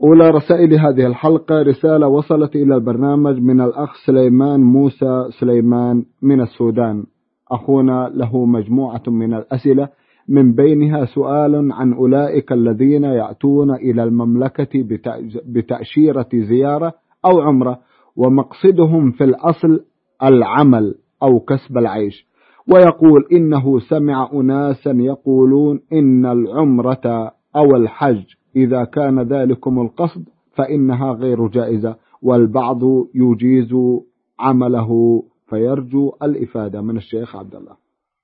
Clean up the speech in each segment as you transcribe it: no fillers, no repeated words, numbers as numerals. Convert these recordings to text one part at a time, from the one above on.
أولى رسائل هذه الحلقة رسالة وصلت إلى البرنامج من الأخ سليمان موسى سليمان من السودان. أخونا له مجموعة من الأسئلة، من بينها سؤال عن أولئك الذين يأتون إلى المملكة بتأشيرة زيارة أو عمرة، ومقصدهم في الأصل العمل أو كسب العيش، ويقول إنه سمع أناسا يقولون إن العمرة أو الحج إذا كان ذلكم القصد فإنها غير جائزة، والبعض يجيز عمله، فيرجو الإفادة من الشيخ عبد الله.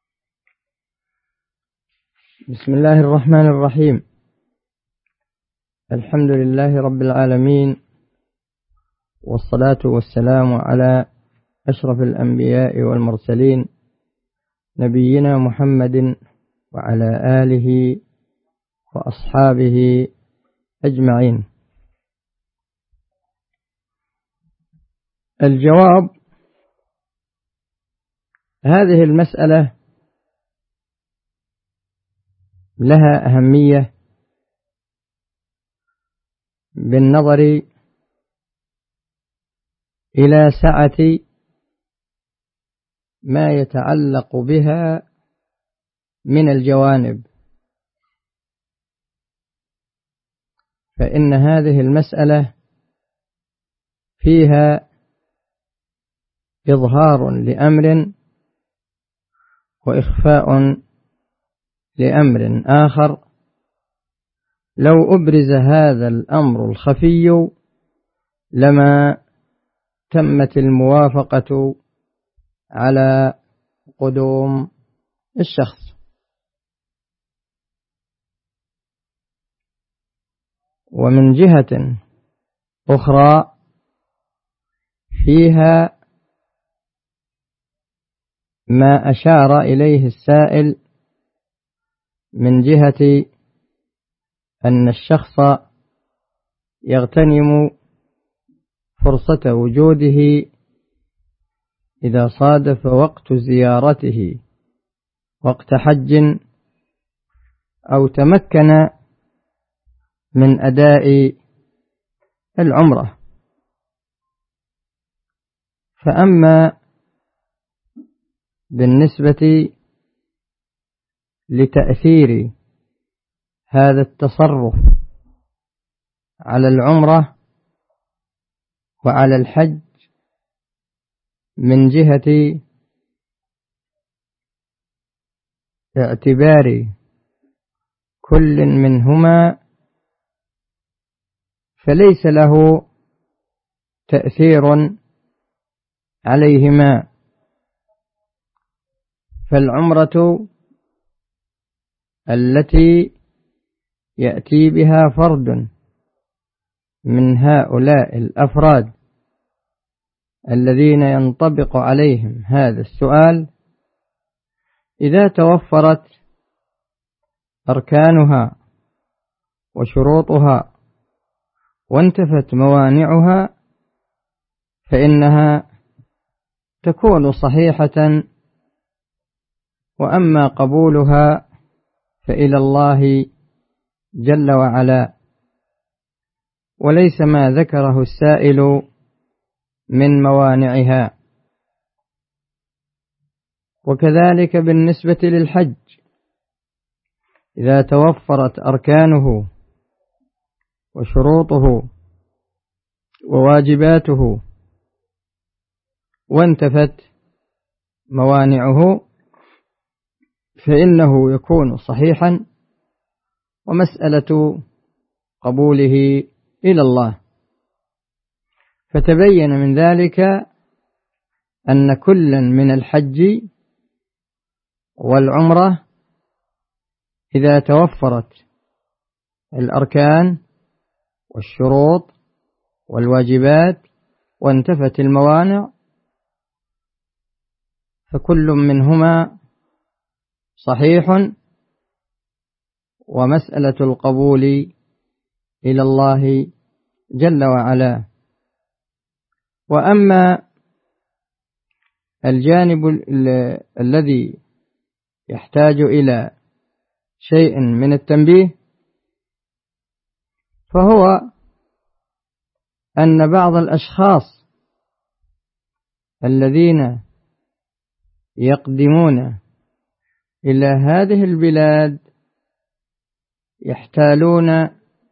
بسم الله الرحمن الرحيم. الحمد لله رب العالمين، والصلاة والسلام على أشرف الأنبياء والمرسلين نبينا محمد وعلى آله وأصحابه أجمعين. الجواب: هذه المسألة لها أهمية بالنظر إلى سعة ما يتعلق بها من الجوانب، فإن هذه المسألة فيها إظهار لأمر وإخفاء لأمر آخر. لو أبرز هذا الأمر الخفي لما تمت الموافقة على قدوم الشخص. ومن جهة أخرى فيها ما أشار إليه السائل من جهة أن الشخص يغتنم فرصة وجوده إذا صادف وقت زيارته وقت حج، أو تمكن من أداء العمرة. فأما بالنسبة لتأثير هذا التصرف على العمرة وعلى الحج من جهة اعتبار كل منهما، فليس له تأثير عليهما. فالعمرة التي يأتي بها فرد من هؤلاء الأفراد الذين ينطبق عليهم هذا السؤال، إذا توفرت أركانها وشروطها وانتفت موانعها فإنها تكون صحيحة. وأما قبولها فإلى الله جل وعلا، وليس ما ذكره السائل من موانعها. وكذلك بالنسبة للحج، إذا توفرت أركانه وشروطه وواجباته وانتفت موانعه فإنه يكون صحيحا، ومسألة قبوله إلى الله. فتبين من ذلك أن كلا من الحج والعمرة إذا توفرت الأركان والشروط والواجبات وانتفت الموانع فكل منهما صحيح، ومسألة القبول إلى الله جل وعلا. وأما الجانب الذي يحتاج إلى شيء من التنبيه فهو أن بعض الأشخاص الذين يقدمون إلى هذه البلاد يحتالون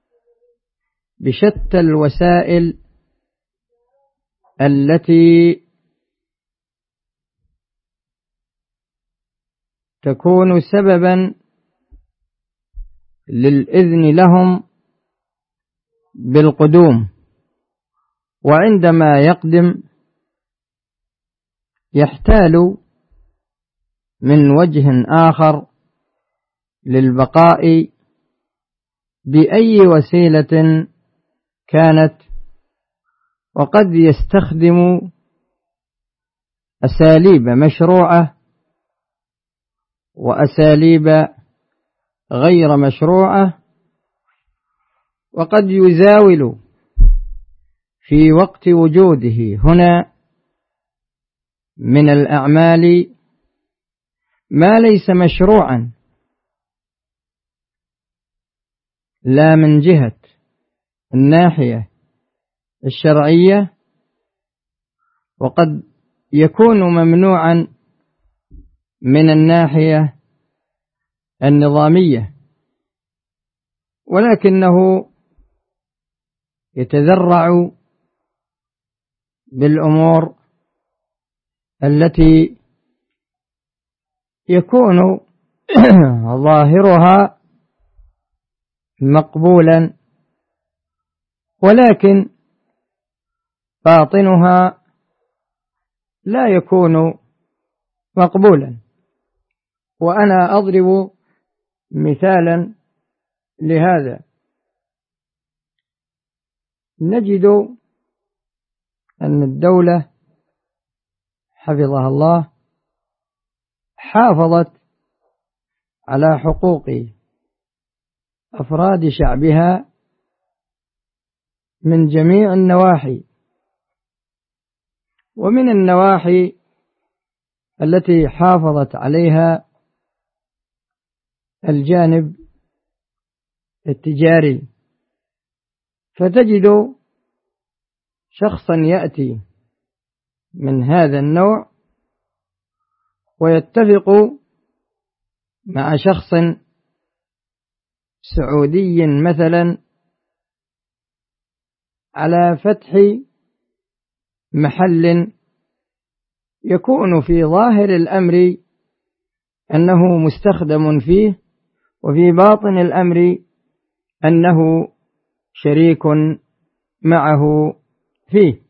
بشتى الوسائل التي تكون سببا للإذن لهم بالقدوم، وعندما يقدم يحتال من وجه آخر للبقاء بأي وسيلة كانت، وقد يستخدم أساليب مشروعة وأساليب غير مشروعة، وقد يزاول في وقت وجوده هنا من الأعمال ما ليس مشروعا، لا من جهة الناحية الشرعية، وقد يكون ممنوعا من الناحية النظامية، ولكنه يتذرع بالأمور التي يكون ظاهرها مقبولا ولكن باطنها لا يكون مقبولا. وأنا أضرب مثالا لهذا. نجد أن الدولة حفظها الله حافظت على حقوق أفراد شعبها من جميع النواحي، ومن النواحي التي حافظت عليها الجانب التجاري، فتجد شخصا يأتي من هذا النوع ويتفق مع شخص سعودي مثلا على فتح محل يكون في ظاهر الأمر أنه مستخدم فيه، وفي باطن الأمر أنه شريك معه فيه.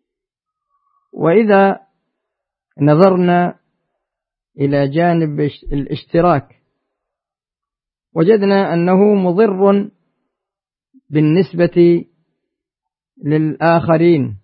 وإذا نظرنا إلى جانب الاشتراك وجدنا أنه مضر بالنسبة للآخرين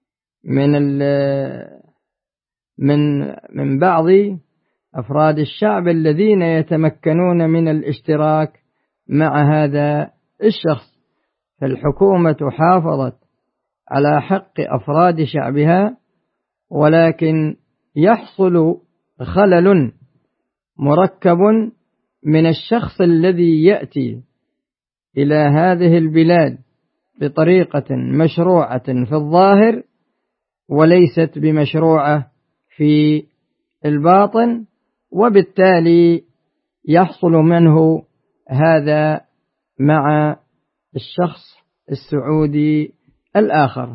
من بعض أفراد الشعب الذين يتمكنون من الاشتراك مع هذا الشخص. فالحكومة حافظت على حق أفراد شعبها، ولكن يحصل خلل مركب من الشخص الذي يأتي إلى هذه البلاد بطريقة مشروعة في الظاهر وليست بمشروعة في الباطن، وبالتالي يحصل منه هذا مع الشخص السعودي الآخر.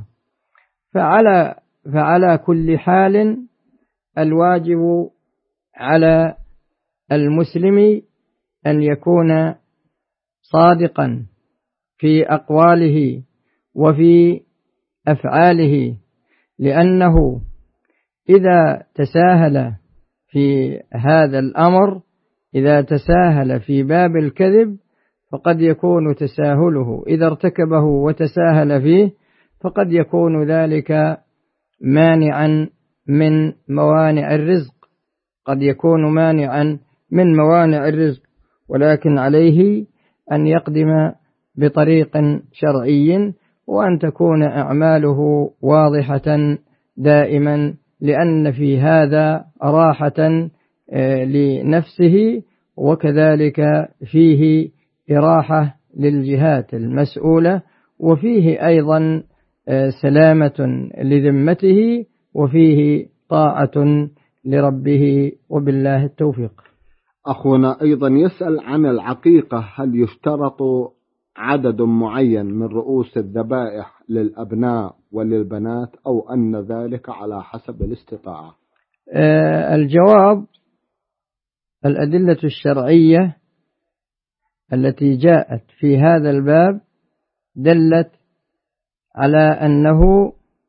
فعلى كل حال الواجب على المسلم أن يكون صادقا في أقواله وفي أفعاله، لأنه إذا تساهل في هذا الأمر، إذا تساهل في باب الكذب، فقد يكون تساهله إذا ارتكبه وتساهل فيه فقد يكون ذلك مانعا من موانع الرزق، قد يكون مانعا من موانع الرزق، ولكن عليه أن يقدم بطريق شرعي، وأن تكون أعماله واضحة دائما، لأن في هذا راحة لنفسه، وكذلك فيه إراحة للجهات المسؤولة، وفيه أيضا سلامة لذمته وفيه طاعة لربه، وبالله التوفيق. أخونا أيضا يسأل عن العقيقة، هل يشترط عدد معين من رؤوس الذبائح للأبناء وللبنات أو أن ذلك على حسب الاستطاعة؟ الجواب: الأدلة الشرعية التي جاءت في هذا الباب دلت على أنه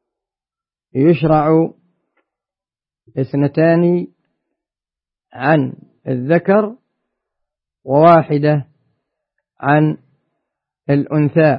يشرع 2 عن الذكر و1 عن الأنثى.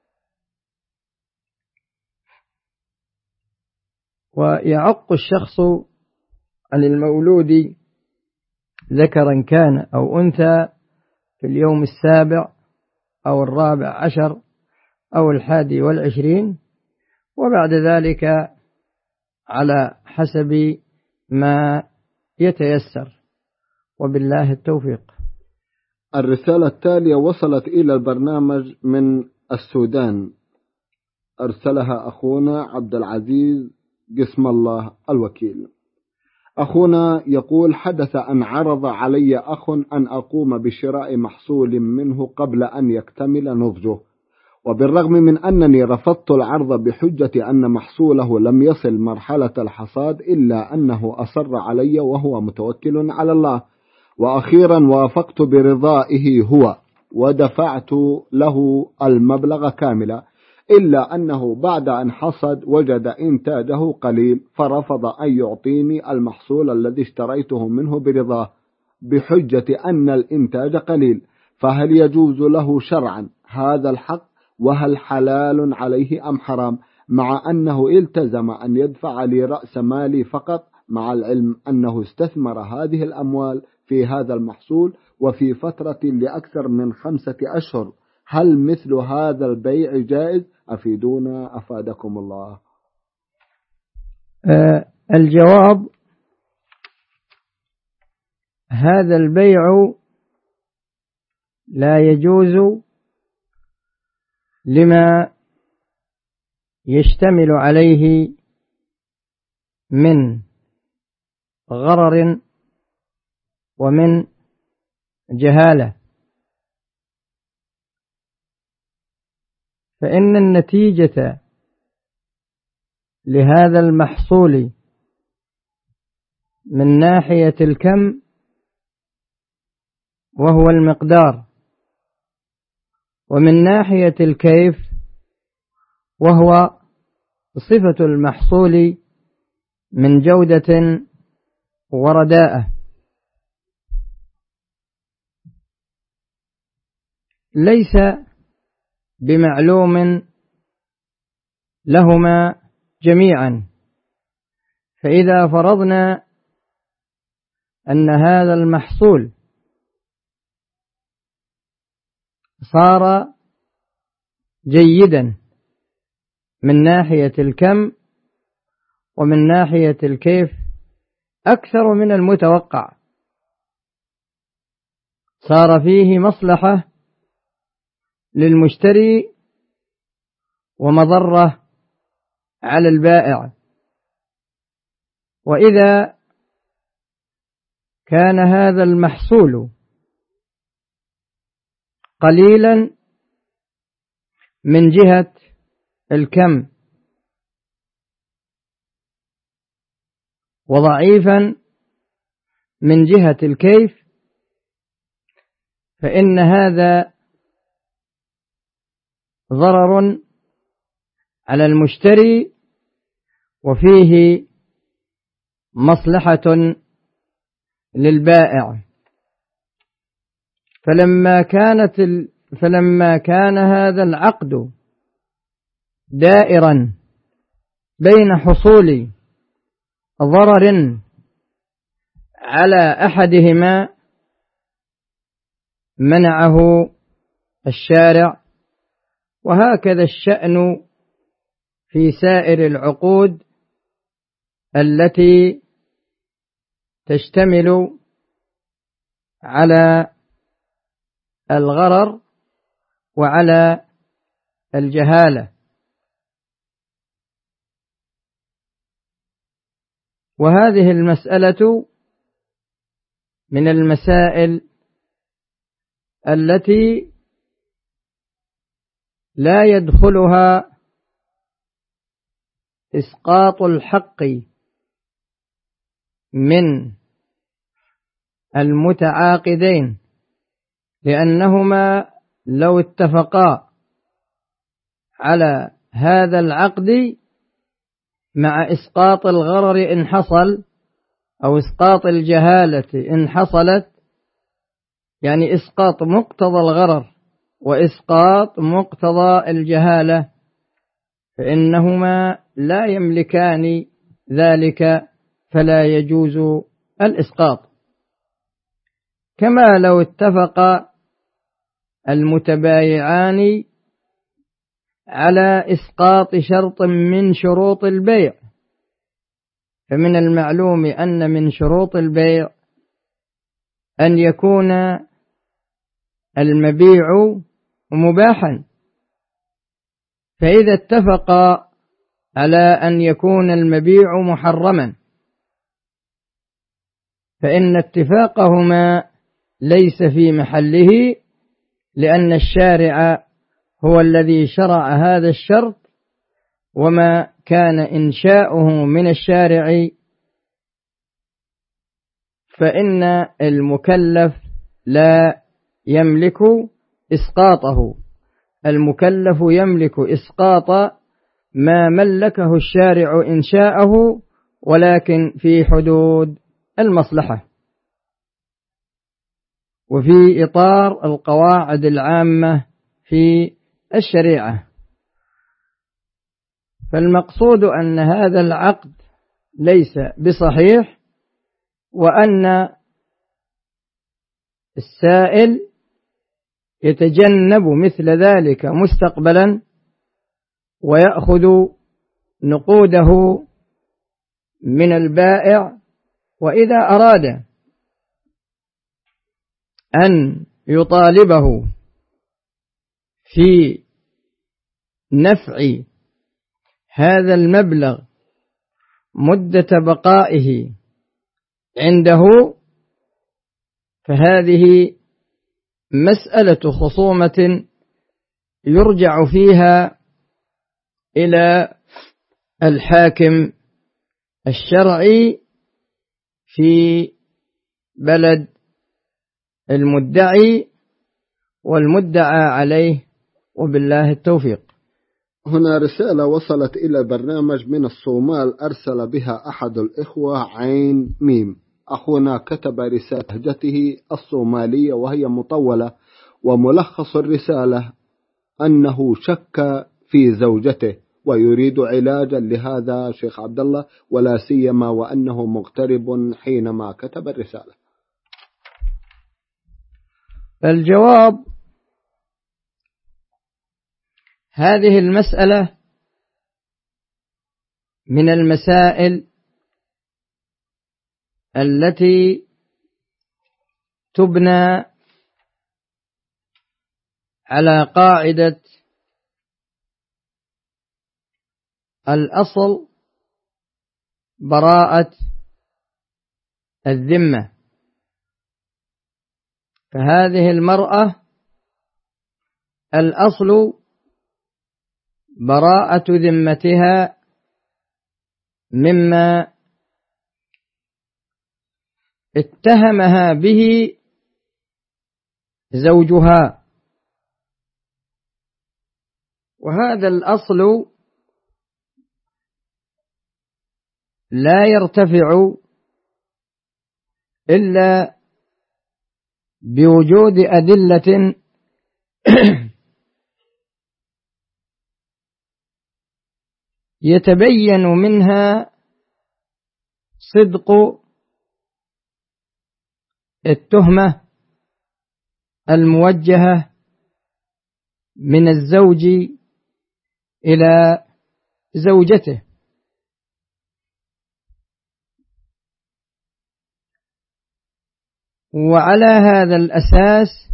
ويعق الشخص عن المولود ذكرا كان أو أنثى في اليوم 7 أو 14 أو 21، وبعد ذلك على حسب ما يتيسر، وبالله التوفيق. الرسالة التالية وصلت إلى البرنامج من السودان، أرسلها أخونا عبد العزيز قسم الله الوكيل. أخونا يقول: حدث أن عرض علي أخ أن أقوم بشراء محصول منه قبل أن يكتمل نضجه، وبالرغم من أنني رفضت العرض بحجة أن محصوله لم يصل مرحلة الحصاد، إلا أنه أصر علي وهو متوكل على الله، وأخيرا وافقت برضائه هو ودفعت له المبلغ كاملا، إلا أنه بعد أن حصد وجد إنتاجه قليل فرفض أن يعطيني المحصول الذي اشتريته منه برضاه بحجة أن الإنتاج قليل، فهل يجوز له شرعا هذا الحق؟ وهل حلال عليه أم حرام؟ مع أنه التزم أن يدفع لي رأس مالي فقط، مع العلم أنه استثمر هذه الأموال في هذا المحصول وفي فترة لأكثر من 5 أشهر. هل مثل هذا البيع جائز؟ أفيدونا أفادكم الله. الجواب: هذا البيع لا يجوز لما يشتمل عليه من غرر ومن جهالة، فإن النتيجة لهذا المحصول من ناحية الكم وهو المقدار، ومن ناحية الكيف وهو صفة المحصول من جودة ورداءة، ليس بمعلوم لهما جميعا. فإذا فرضنا أن هذا المحصول صار جيدا من ناحية الكم ومن ناحية الكيف أكثر من المتوقع، صار فيه مصلحة للمشتري ومضرة على البائع. وإذا كان هذا المحصول قليلا من جهة الكم وضعيفا من جهة الكيف، فإن هذا ضرر على المشتري وفيه مصلحة للبائع. فلما كان هذا العقد دائرا بين حصول ضرر على أحدهما، منعه الشارع. وهكذا الشأن في سائر العقود التي تشتمل على الغرر وعلى الجهالة. وهذه المسألة من المسائل التي لا يدخلها إسقاط الحق من المتعاقدين، لأنهما لو اتفقا على هذا العقد مع إسقاط الغرر إن حصل، أو إسقاط الجهالة إن حصلت، يعني إسقاط مقتضى الغرر وإسقاط مقتضى الجهالة، فإنهما لا يملكان ذلك، فلا يجوز الإسقاط. كما لو اتفق المتبايعان على إسقاط شرط من شروط البيع، فمن المعلوم أن من شروط البيع أن يكون المبيع مباحا، فإذا اتفقا على أن يكون المبيع محرما فإن اتفاقهما ليس في محله، لأن الشارع هو الذي شرع هذا الشرط، وما كان إنشاؤه من الشارع فإن المكلف لا يملك إسقاطه، المكلف يملك إسقاط ما ملكه الشارع إنشاءه، ولكن في حدود المصلحة وفي إطار القواعد العامة في الشريعة. فالمقصود أن هذا العقد ليس بصحيح، وأن السائل يتجنب مثل ذلك مستقبلا ويأخذ نقوده من البائع، وإذا أراد أن يطالبه في نفع هذا المبلغ مدة بقائه عنده، فهذه مسألة خصومة يرجع فيها إلى الحاكم الشرعي في بلد المدعي والمدعى عليه، وبالله التوفيق. هنا رسالة وصلت إلى البرنامج من الصومال، أرسل بها أحد الإخوة عين ميم. أخونا كتب رسالة لهجته الصومالية وهي مطولة، وملخص الرسالة أنه شك في زوجته ويريد علاجا لهذا شيخ عبد الله، ولا سيما وأنه مغترب حينما كتب الرسالة. الجواب: هذه المسألة من المسائل التي تبنى على قاعدة الأصل براءة الذمة، فهذه المرأة الأصل براءة ذمتها مما اتهمها به زوجها، وهذا الأصل لا يرتفع إلا بوجود أدلة يتبين منها صدق التهمة الموجهة من الزوج إلى زوجته. وعلى هذا الأساس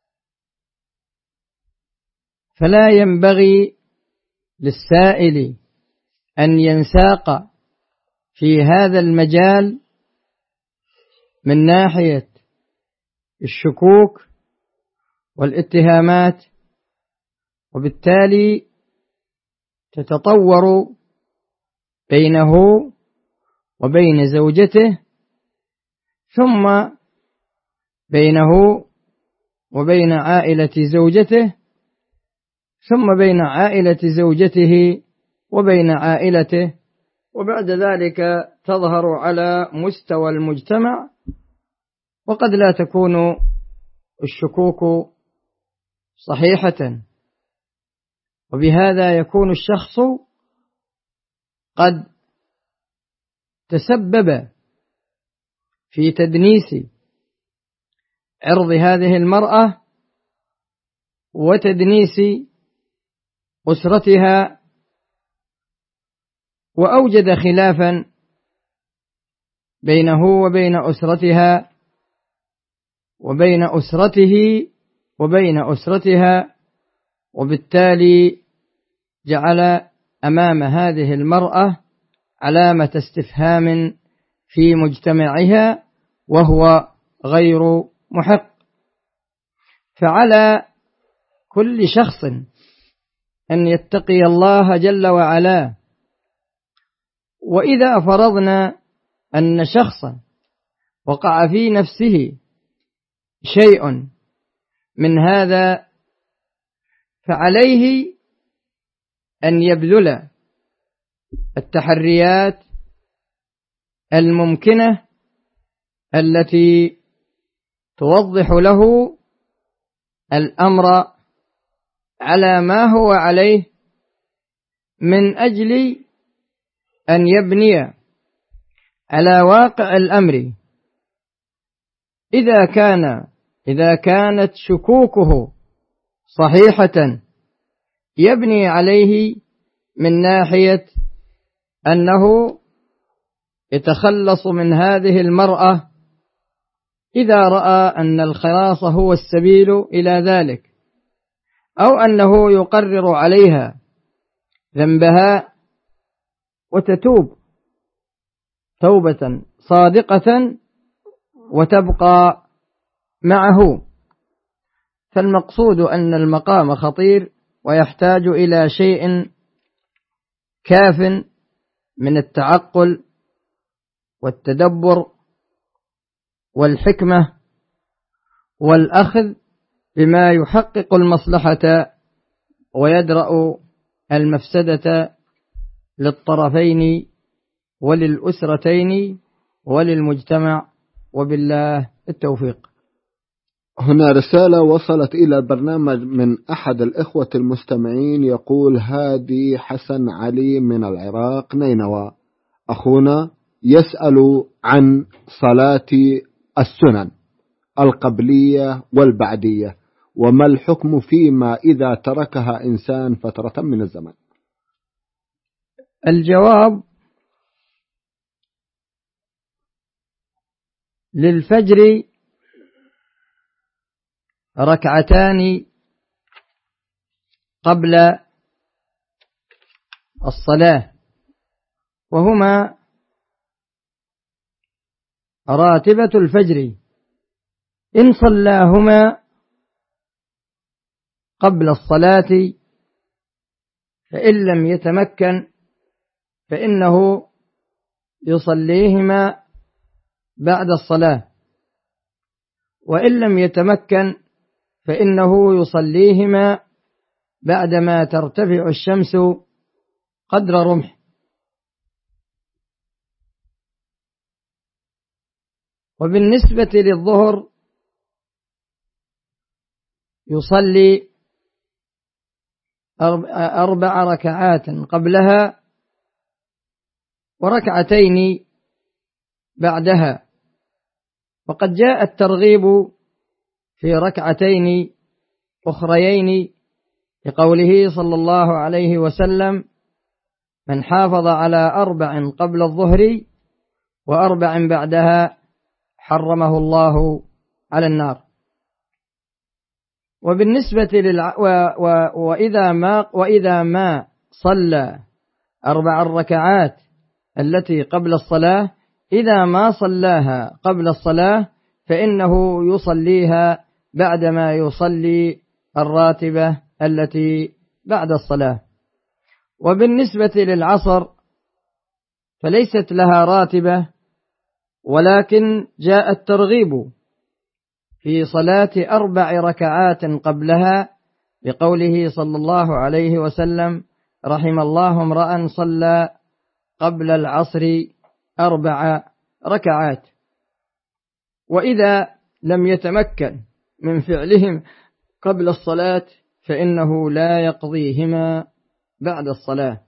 فلا ينبغي للسائل أن ينساق في هذا المجال من ناحية الشكوك والاتهامات، وبالتالي تتطور بينه وبين زوجته، ثم بينه وبين عائلة زوجته، ثم بين عائلة زوجته وبين عائلته، وبعد ذلك تظهر على مستوى المجتمع، وقد لا تكون الشكوك صحيحة، وبهذا يكون الشخص قد تسبب في تدنيس عرض هذه المرأة وتدنيس أسرتها، وأوجد خلافا بينه وبين أسرتها وبين أسرته وبين أسرتها، وبالتالي جعل أمام هذه المرأة علامة استفهام في مجتمعها، وهو غير محق. فعلى كل شخص أن يتقي الله جل وعلا. وإذا فرضنا أن شخصا وقع في نفسه شيء من هذا، فعليه أن يبذل التحريات الممكنة التي توضح له الأمر على ما هو عليه، من أجل أن يبني على واقع الأمر. إذا كانت شكوكه صحيحة يبني عليه من ناحية أنه يتخلص من هذه المرأة إذا رأى أن الخلاص هو السبيل إلى ذلك، أو أنه يقرر عليها ذنبها وتتوب توبة صادقة وتبقى معه. فالمقصود أن المقام خطير ويحتاج إلى شيء كاف من التعقل والتدبر والحكمة والأخذ بما يحقق المصلحة ويدرأ المفسدة للطرفين وللأسرتين وللمجتمع، وبالله التوفيق. هنا رسالة وصلت إلى البرنامج من أحد الإخوة المستمعين، يقول: هادي حسن علي من العراق نينوى، أخونا يسأل عن صلاة السنن القبلية والبعدية، وما الحكم فيما إذا تركها إنسان فترة من الزمن؟ الجواب: للفجر ركعتان قبل الصلاة، وهما راتبة الفجر، إن صلاهما قبل الصلاة فإن لم يتمكن فإنه يصليهما بعد الصلاة، وإن لم يتمكن فإنه يصليهما بعدما ترتفع الشمس قدر رمح. وبالنسبة للظهر يصلي 4 ركعات قبلها وركعتين بعدها، وقد جاء الترغيب في ركعتين أخريين لقوله صلى الله عليه وسلم: من حافظ على 4 قبل الظهر و4 بعدها حرمه الله على النار. وبالنسبة وإذا ما صلى 4 ركعات التي قبل الصلاة إذا ما صلاها قبل الصلاة فإنه يصليها بعدما يصلي الراتبة التي بعد الصلاة. وبالنسبة للعصر فليست لها راتبة، ولكن جاء الترغيب في صلاة 4 ركعات قبلها لقوله صلى الله عليه وسلم: رحم الله امرأ صلى قبل العصر 4 ركعات. وإذا لم يتمكن من فعلهم قبل الصلاة فإنه لا يقضيهما بعد الصلاة.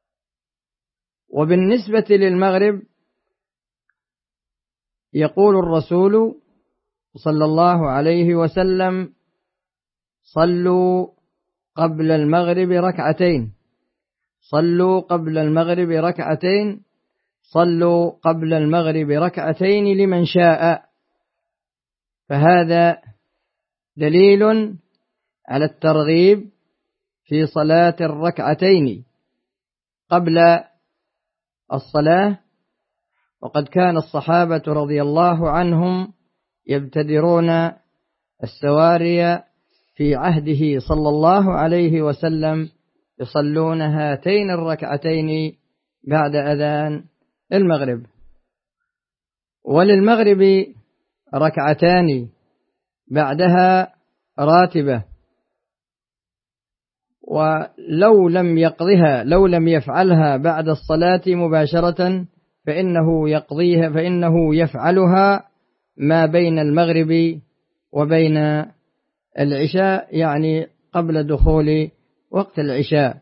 وبالنسبة للمغرب يقول الرسول صلى الله عليه وسلم: صلوا قبل المغرب ركعتين، صلوا قبل المغرب ركعتين، صلوا قبل المغرب ركعتين لمن شاء. فهذا دليل على الترغيب في صلاة الركعتين قبل الصلاة. وقد كان الصحابة رضي الله عنهم يبتدرون السواري في عهده صلى الله عليه وسلم يصلون هاتين الركعتين بعد أذان المغرب. وللمغرب ركعتان بعدها راتبة، ولو لم يقضها لو لم يفعلها بعد الصلاة مباشرة فإنه يفعلها ما بين المغرب وبين العشاء، يعني قبل دخول وقت العشاء.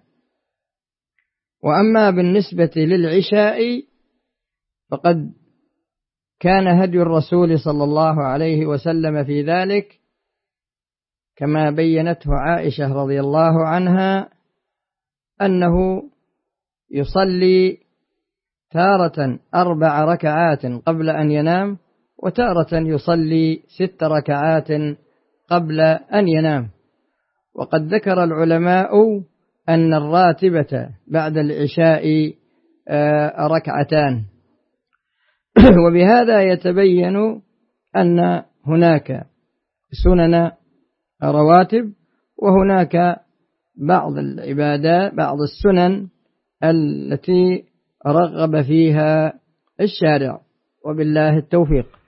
وأما بالنسبة للعشاء فقد كان هدي الرسول صلى الله عليه وسلم في ذلك كما بينته عائشة رضي الله عنها، أنه يصلي تارة 4 ركعات قبل أن ينام، وتارة يصلي 6 ركعات قبل أن ينام. وقد ذكر العلماء أن الراتبة بعد العشاء 2 ركعتان. وبهذا يتبين أن هناك سنن رواتب، وهناك بعض العبادات، بعض السنن التي رغب فيها الشارع، وبالله التوفيق.